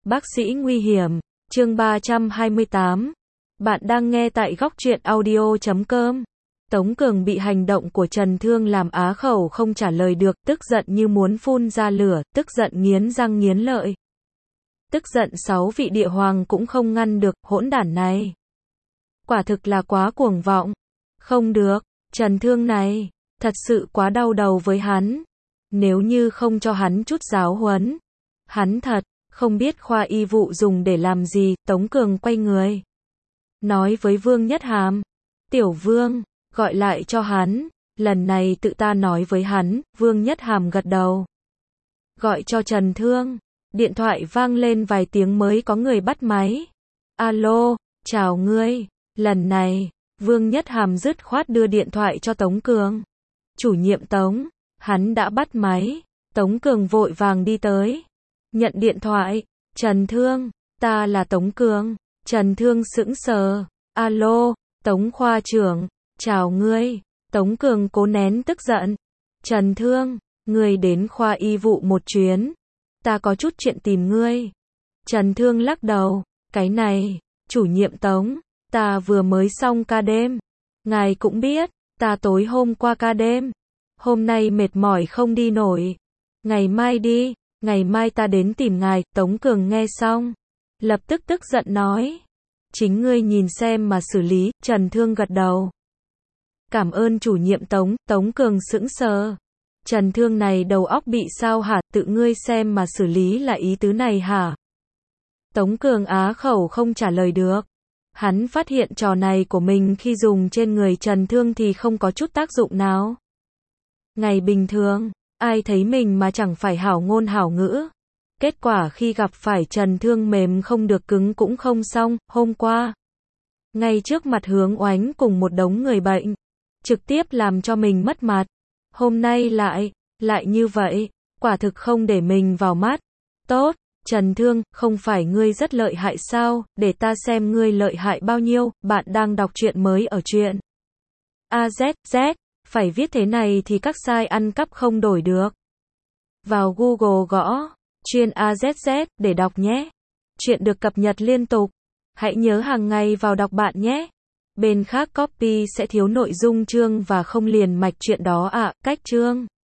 Bác sĩ nguy hiểm, chương 328. Bạn đang nghe tại góc truyện audio.com. Tống Cường bị hành động của Trần Thương làm á khẩu không trả lời được, tức giận như muốn phun ra lửa, tức giận nghiến răng nghiến lợi. Tức giận 6 vị địa hoàng cũng không ngăn được, hỗn đản này. Quả thực là quá cuồng vọng. Không được, Trần Thương này, thật sự quá đau đầu với hắn. Nếu như không cho hắn chút giáo huấn, hắn thật không biết khoa y vụ dùng để làm gì. Tống Cường quay người, nói với Vương Nhất Hàm, Tiểu Vương, gọi lại cho hắn, lần này tự ta nói với hắn. Vương Nhất Hàm gật đầu, gọi cho Trần Thương. Điện thoại vang lên vài tiếng mới có người bắt máy. Alo, chào ngươi. Lần này, Vương Nhất Hàm dứt khoát đưa điện thoại cho Tống Cường. Chủ nhiệm Tống, hắn đã bắt máy. Tống Cường vội vàng đi tới, nhận điện thoại. Trần Thương, ta là Tống Cường. Trần Thương sững sờ. Alo, Tống khoa trưởng, chào ngươi. Tống Cường cố nén tức giận. Trần Thương, ngươi đến khoa y vụ một chuyến. Ta có chút chuyện tìm ngươi. Trần Thương lắc đầu. Cái này, chủ nhiệm Tống, ta vừa mới xong ca đêm. Ngài cũng biết, ta tối hôm qua ca đêm. Hôm nay mệt mỏi không đi nổi. Ngày mai đi, ngày mai ta đến tìm ngài. Tống Cường nghe xong, lập tức tức giận nói. Chính ngươi nhìn xem mà xử lý. Trần Thương gật đầu. Cảm ơn chủ nhiệm Tống. Tống Cường sững sờ. Trần Thương này đầu óc bị sao hả? Tự ngươi xem mà xử lý là ý tứ này hả? Tống Cường á khẩu không trả lời được. Hắn phát hiện trò này của mình khi dùng trên người Trần Thương thì không có chút tác dụng nào. Ngày bình thường, ai thấy mình mà chẳng phải hảo ngôn hảo ngữ. Kết quả khi gặp phải Trần Thương mềm không được cứng cũng không xong. Hôm qua, ngay trước mặt Hướng Oánh cùng một đống người bệnh, trực tiếp làm cho mình mất mặt. Hôm nay lại như vậy, quả thực không để mình vào mắt. Tốt, Trần Thương, không phải ngươi rất lợi hại sao? Để ta xem ngươi lợi hại bao nhiêu. Bạn đang đọc truyện mới ở truyện AZZ. Phải viết thế này thì các sai ăn cắp không đổi được. Vào Google gõ truyện AZZ để đọc nhé. Truyện được cập nhật liên tục. Hãy nhớ hàng ngày vào đọc bạn nhé. Bên khác copy sẽ thiếu nội dung chương và không liền mạch truyện đó ạ. Cách chương